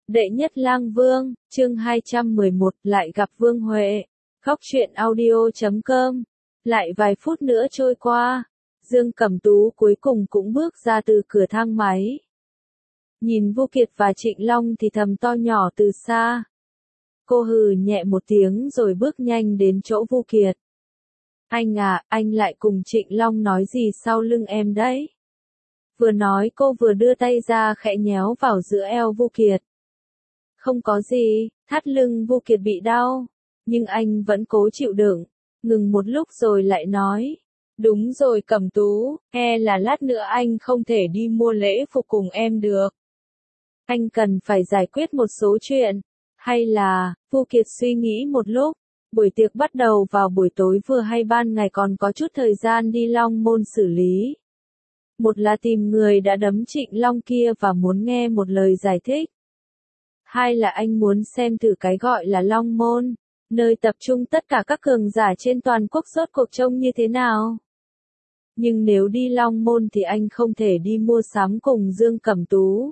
Đệ nhất lang vương, chương 211, lại gặp Vương Huệ. Góc truyện audio.com. Lại vài phút nữa trôi qua, Dương Cẩm Tú cuối cùng cũng bước ra từ cửa thang máy. Nhìn Vu Kiệt và Trịnh Long thì thầm to nhỏ từ xa. Cô hừ nhẹ một tiếng rồi bước nhanh đến chỗ Vu Kiệt. Anh à, anh lại cùng Trịnh Long nói gì sau lưng em đấy? Vừa nói cô vừa đưa tay ra khẽ nhéo vào giữa eo Vu Kiệt. Không có gì, thắt lưng Vu Kiệt bị đau, nhưng anh vẫn cố chịu đựng, ngừng một lúc rồi lại nói. Đúng rồi Cẩm Tú, là lát nữa anh không thể đi mua lễ phục cùng em được. Anh cần phải giải quyết một số chuyện, hay là, Vu Kiệt suy nghĩ một lúc, buổi tiệc bắt đầu vào buổi tối vừa hay ban ngày còn có chút thời gian đi Long Môn xử lý. Một là tìm người đã đấm Trịnh Long kia và muốn nghe một lời giải thích. Hai là anh muốn xem thử cái gọi là Long Môn, nơi tập trung tất cả các cường giả trên toàn quốc rốt cuộc trông như thế nào. Nhưng nếu đi Long Môn thì anh không thể đi mua sắm cùng Dương Cẩm Tú.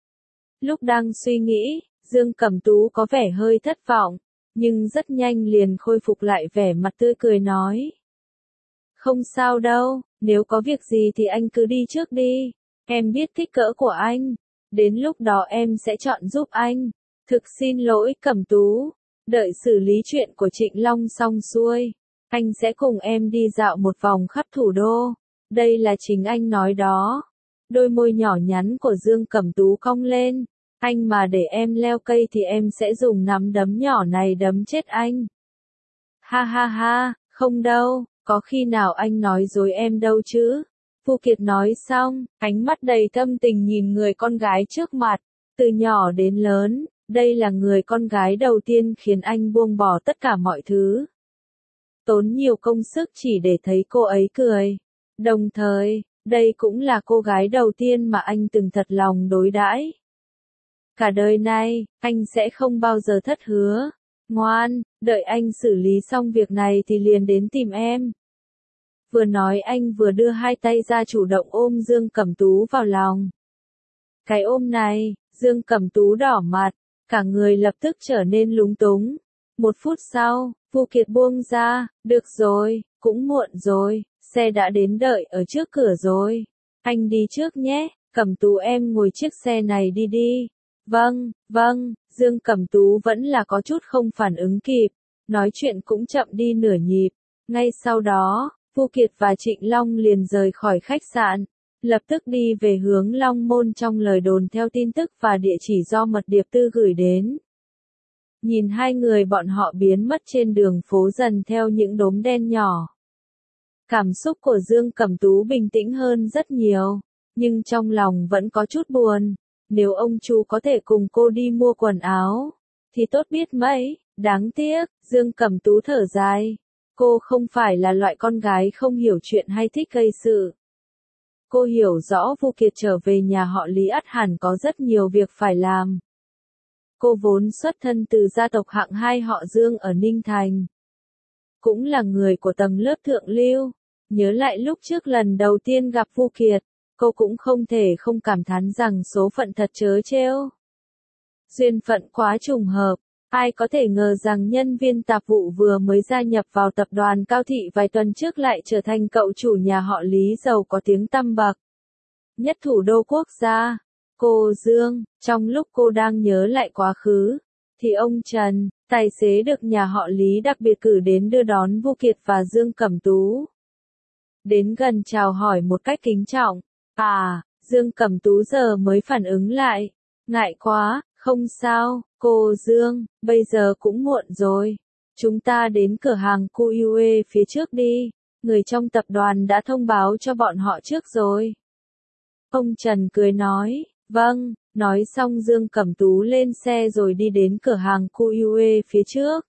Lúc đang suy nghĩ, Dương Cẩm Tú có vẻ hơi thất vọng, nhưng rất nhanh liền khôi phục lại vẻ mặt tươi cười nói. Không sao đâu, nếu có việc gì thì anh cứ đi trước đi, em biết kích cỡ của anh. Đến lúc đó em sẽ chọn giúp anh. Thực xin lỗi Cẩm Tú. Đợi xử lý chuyện của Trịnh Long xong xuôi, anh sẽ cùng em đi dạo một vòng khắp thủ đô. Đây là chính anh nói đó. Đôi môi nhỏ nhắn của Dương Cẩm Tú cong lên. Anh mà để em leo cây thì em sẽ dùng nắm đấm nhỏ này đấm chết anh. Ha ha ha, không đâu, có khi nào anh nói dối em đâu chứ. Vu Kiệt nói xong, ánh mắt đầy thâm tình nhìn người con gái trước mặt. Từ nhỏ đến lớn, đây là người con gái đầu tiên khiến anh buông bỏ tất cả mọi thứ. Tốn nhiều công sức chỉ để thấy cô ấy cười. Đồng thời, đây cũng là cô gái đầu tiên mà anh từng thật lòng đối đãi. Cả đời này, anh sẽ không bao giờ thất hứa. Ngoan, đợi anh xử lý xong việc này thì liền đến tìm em. Vừa nói anh vừa đưa hai tay ra chủ động ôm Dương Cẩm Tú vào lòng. Cái ôm này, Dương Cẩm Tú đỏ mặt, cả người lập tức trở nên lúng túng. Một phút sau, Vu Kiệt buông ra, được rồi, cũng muộn rồi, xe đã đến đợi ở trước cửa rồi. Anh đi trước nhé, Cẩm Tú em ngồi chiếc xe này đi đi. Vâng, Dương Cẩm Tú vẫn là có chút không phản ứng kịp, nói chuyện cũng chậm đi nửa nhịp. Ngay sau đó, Vu Kiệt và Trịnh Long liền rời khỏi khách sạn, lập tức đi về hướng Long Môn trong lời đồn theo tin tức và địa chỉ do Mật Điệp Tư gửi đến. Nhìn hai người bọn họ biến mất trên đường phố dần theo những đốm đen nhỏ. Cảm xúc của Dương Cẩm Tú bình tĩnh hơn rất nhiều, nhưng trong lòng vẫn có chút buồn. Nếu ông chú có thể cùng cô đi mua quần áo, thì tốt biết mấy, đáng tiếc, Dương Cẩm Tú thở dài. Cô không phải là loại con gái không hiểu chuyện hay thích gây sự. Cô hiểu rõ Vu Kiệt trở về nhà họ Lý ắt hẳn có rất nhiều việc phải làm. Cô vốn xuất thân từ gia tộc hạng 2 họ Dương ở Ninh Thành. Cũng là người của tầng lớp thượng lưu. Nhớ lại lúc trước lần đầu tiên gặp Vu Kiệt, cô cũng không thể không cảm thán rằng số phận thật trớ trêu. Duyên phận quá trùng hợp. Ai có thể ngờ rằng nhân viên tạp vụ vừa mới gia nhập vào tập đoàn Cao Thị vài tuần trước lại trở thành cậu chủ nhà họ Lý giàu có tiếng tăm bậc nhất thủ đô quốc gia. Cô Dương, trong lúc cô đang nhớ lại quá khứ, thì ông Trần, tài xế được nhà họ Lý đặc biệt cử đến đưa đón Vu Kiệt và Dương Cẩm Tú. Đến gần chào hỏi một cách kính trọng. Dương Cẩm Tú giờ mới phản ứng lại. Ngại quá, không sao, cô Dương, bây giờ cũng muộn rồi. Chúng ta đến cửa hàng QUE phía trước đi. Người trong tập đoàn đã thông báo cho bọn họ trước rồi. Ông Trần cười nói, vâng, nói xong Dương Cẩm Tú lên xe rồi đi đến cửa hàng QUE phía trước.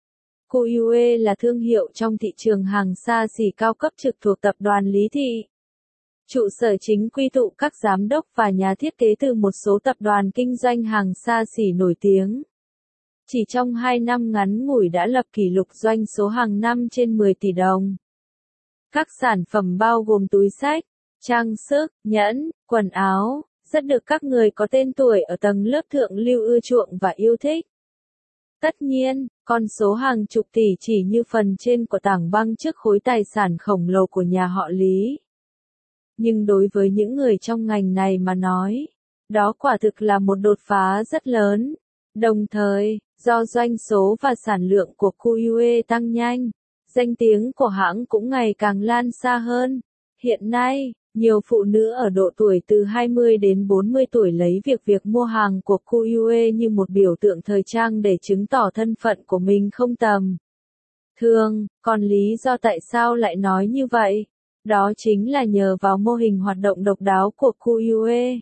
QUE là thương hiệu trong thị trường hàng xa xỉ cao cấp trực thuộc tập đoàn Lý Thị. Trụ sở chính quy tụ các giám đốc và nhà thiết kế từ một số tập đoàn kinh doanh hàng xa xỉ nổi tiếng. Chỉ trong 2 năm ngắn ngủi đã lập kỷ lục doanh số hàng năm trên 10 tỷ đồng. Các sản phẩm bao gồm túi xách, trang sức, nhẫn, quần áo, rất được các người có tên tuổi ở tầng lớp thượng lưu ưa chuộng và yêu thích. Tất nhiên, con số hàng chục tỷ chỉ như phần trên của tảng băng trước khối tài sản khổng lồ của nhà họ Lý. Nhưng đối với những người trong ngành này mà nói, đó quả thực là một đột phá rất lớn. Đồng thời, do doanh số và sản lượng của QUE tăng nhanh, danh tiếng của hãng cũng ngày càng lan xa hơn. Hiện nay, nhiều phụ nữ ở độ tuổi từ 20 đến 40 tuổi lấy việc mua hàng của QUE như một biểu tượng thời trang để chứng tỏ thân phận của mình không tầm thường. Còn lý do tại sao lại nói như vậy? Đó chính là nhờ vào mô hình hoạt động độc đáo của QUE.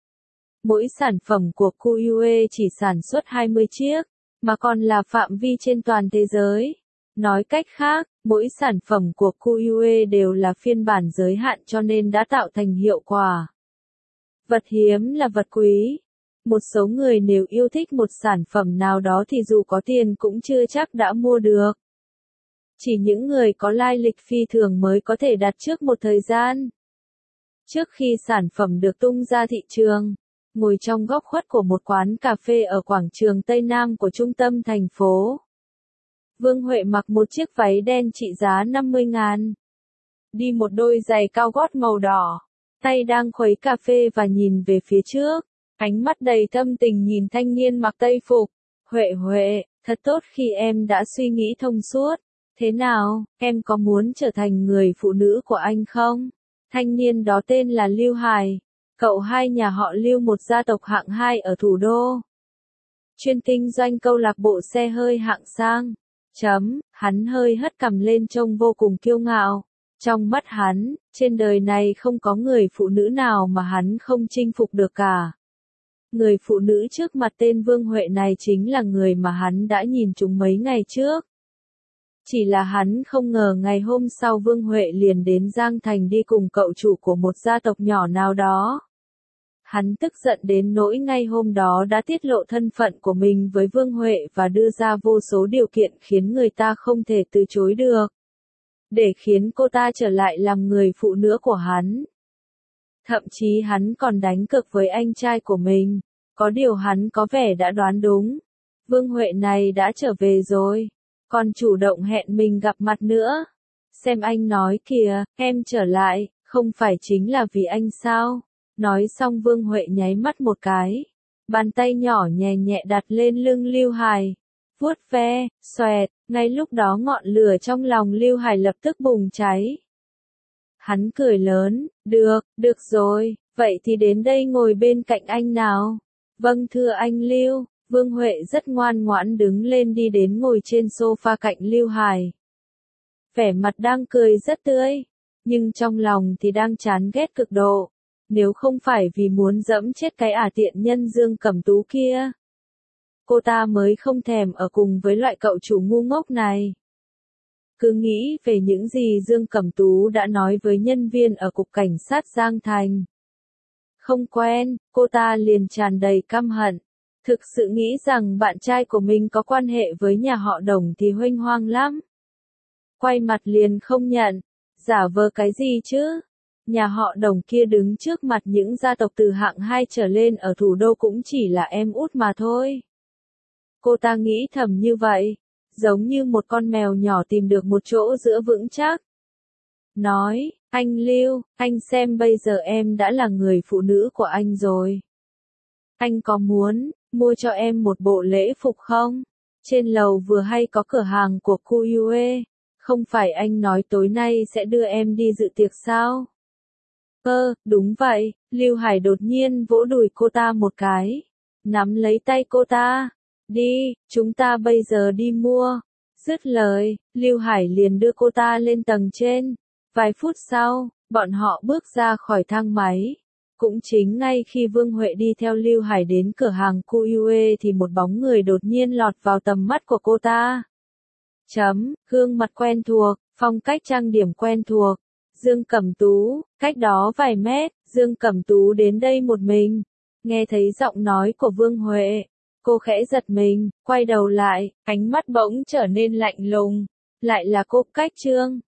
Mỗi sản phẩm của QUE chỉ sản xuất 20 chiếc, mà còn là phạm vi trên toàn thế giới. Nói cách khác, mỗi sản phẩm của QUE đều là phiên bản giới hạn cho nên đã tạo thành hiệu quả. Vật hiếm là vật quý. Một số người nếu yêu thích một sản phẩm nào đó thì dù có tiền cũng chưa chắc đã mua được. Chỉ những người có lai lịch phi thường mới có thể đặt trước một thời gian. Trước khi sản phẩm được tung ra thị trường, ngồi trong góc khuất của một quán cà phê ở quảng trường Tây Nam của trung tâm thành phố, Vương Huệ mặc một chiếc váy đen trị giá 50.000. Đi một đôi giày cao gót màu đỏ, tay đang khuấy cà phê và nhìn về phía trước, ánh mắt đầy thâm tình nhìn thanh niên mặc tây phục. Huệ, thật tốt khi em đã suy nghĩ thông suốt. Thế nào, em có muốn trở thành người phụ nữ của anh không? Thanh niên đó tên là Lưu Hải. Cậu hai nhà họ Lưu, một gia tộc hạng 2 ở thủ đô. Chuyên kinh doanh câu lạc bộ xe hơi hạng sang. Hắn hơi hất cằm lên trông vô cùng kiêu ngạo. Trong mắt hắn, trên đời này không có người phụ nữ nào mà hắn không chinh phục được cả. Người phụ nữ trước mặt tên Vương Huệ này chính là người mà hắn đã nhìn trúng mấy ngày trước. Chỉ là hắn không ngờ ngày hôm sau Vương Huệ liền đến Giang Thành đi cùng cậu chủ của một gia tộc nhỏ nào đó. Hắn tức giận đến nỗi ngay hôm đó đã tiết lộ thân phận của mình với Vương Huệ và đưa ra vô số điều kiện khiến người ta không thể từ chối được. Để khiến cô ta trở lại làm người phụ nữ của hắn. Thậm chí hắn còn đánh cược với anh trai của mình. Có điều hắn có vẻ đã đoán đúng. Vương Huệ này đã trở về rồi. Còn chủ động hẹn mình gặp mặt nữa. Xem anh nói kìa, em trở lại, không phải chính là vì anh sao? Nói xong Vương Huệ nháy mắt một cái. Bàn tay nhỏ nhẹ nhẹ đặt lên lưng Lưu Hải. Vuốt ve, xoẹt, ngay lúc đó ngọn lửa trong lòng Lưu Hải lập tức bùng cháy. Hắn cười lớn, được rồi, vậy thì đến đây ngồi bên cạnh anh nào. Vâng thưa anh Lưu. Vương Huệ rất ngoan ngoãn đứng lên đi đến ngồi trên sofa cạnh Lưu Hải. Vẻ mặt đang cười rất tươi, nhưng trong lòng thì đang chán ghét cực độ. Nếu không phải vì muốn dẫm chết cái tiện nhân Dương Cẩm Tú kia, cô ta mới không thèm ở cùng với loại cậu chủ ngu ngốc này. Cứ nghĩ về những gì Dương Cẩm Tú đã nói với nhân viên ở cục cảnh sát Giang Thành. Không quen, cô ta liền tràn đầy căm hận. Thực sự nghĩ rằng bạn trai của mình có quan hệ với nhà họ Đồng thì huênh hoang lắm. Quay mặt liền không nhận. Giả vờ cái gì chứ? Nhà họ Đồng kia đứng trước mặt những gia tộc từ hạng 2 trở lên ở thủ đô cũng chỉ là em út mà thôi. Cô ta nghĩ thầm như vậy, giống như một con mèo nhỏ tìm được một chỗ dựa vững chắc. Nói, anh Lưu, anh xem bây giờ em đã là người phụ nữ của anh rồi. Anh có muốn mua cho em một bộ lễ phục không? Trên lầu vừa hay có cửa hàng của QUE. Không phải anh nói tối nay sẽ đưa em đi dự tiệc sao? Đúng vậy. Lưu Hải đột nhiên vỗ đùi cô ta một cái. Nắm lấy tay cô ta. Đi, chúng ta bây giờ đi mua. Dứt lời, Lưu Hải liền đưa cô ta lên tầng trên. Vài phút sau, bọn họ bước ra khỏi thang máy. Cũng chính ngay khi Vương Huệ đi theo Lưu Hải đến cửa hàng QUE thì một bóng người đột nhiên lọt vào tầm mắt của cô ta. Gương mặt quen thuộc, phong cách trang điểm quen thuộc. Dương Cẩm Tú, cách đó vài mét, Dương Cẩm Tú đến đây một mình. Nghe thấy giọng nói của Vương Huệ, cô khẽ giật mình, quay đầu lại, ánh mắt bỗng trở nên lạnh lùng. Lại là cô Cách Trương.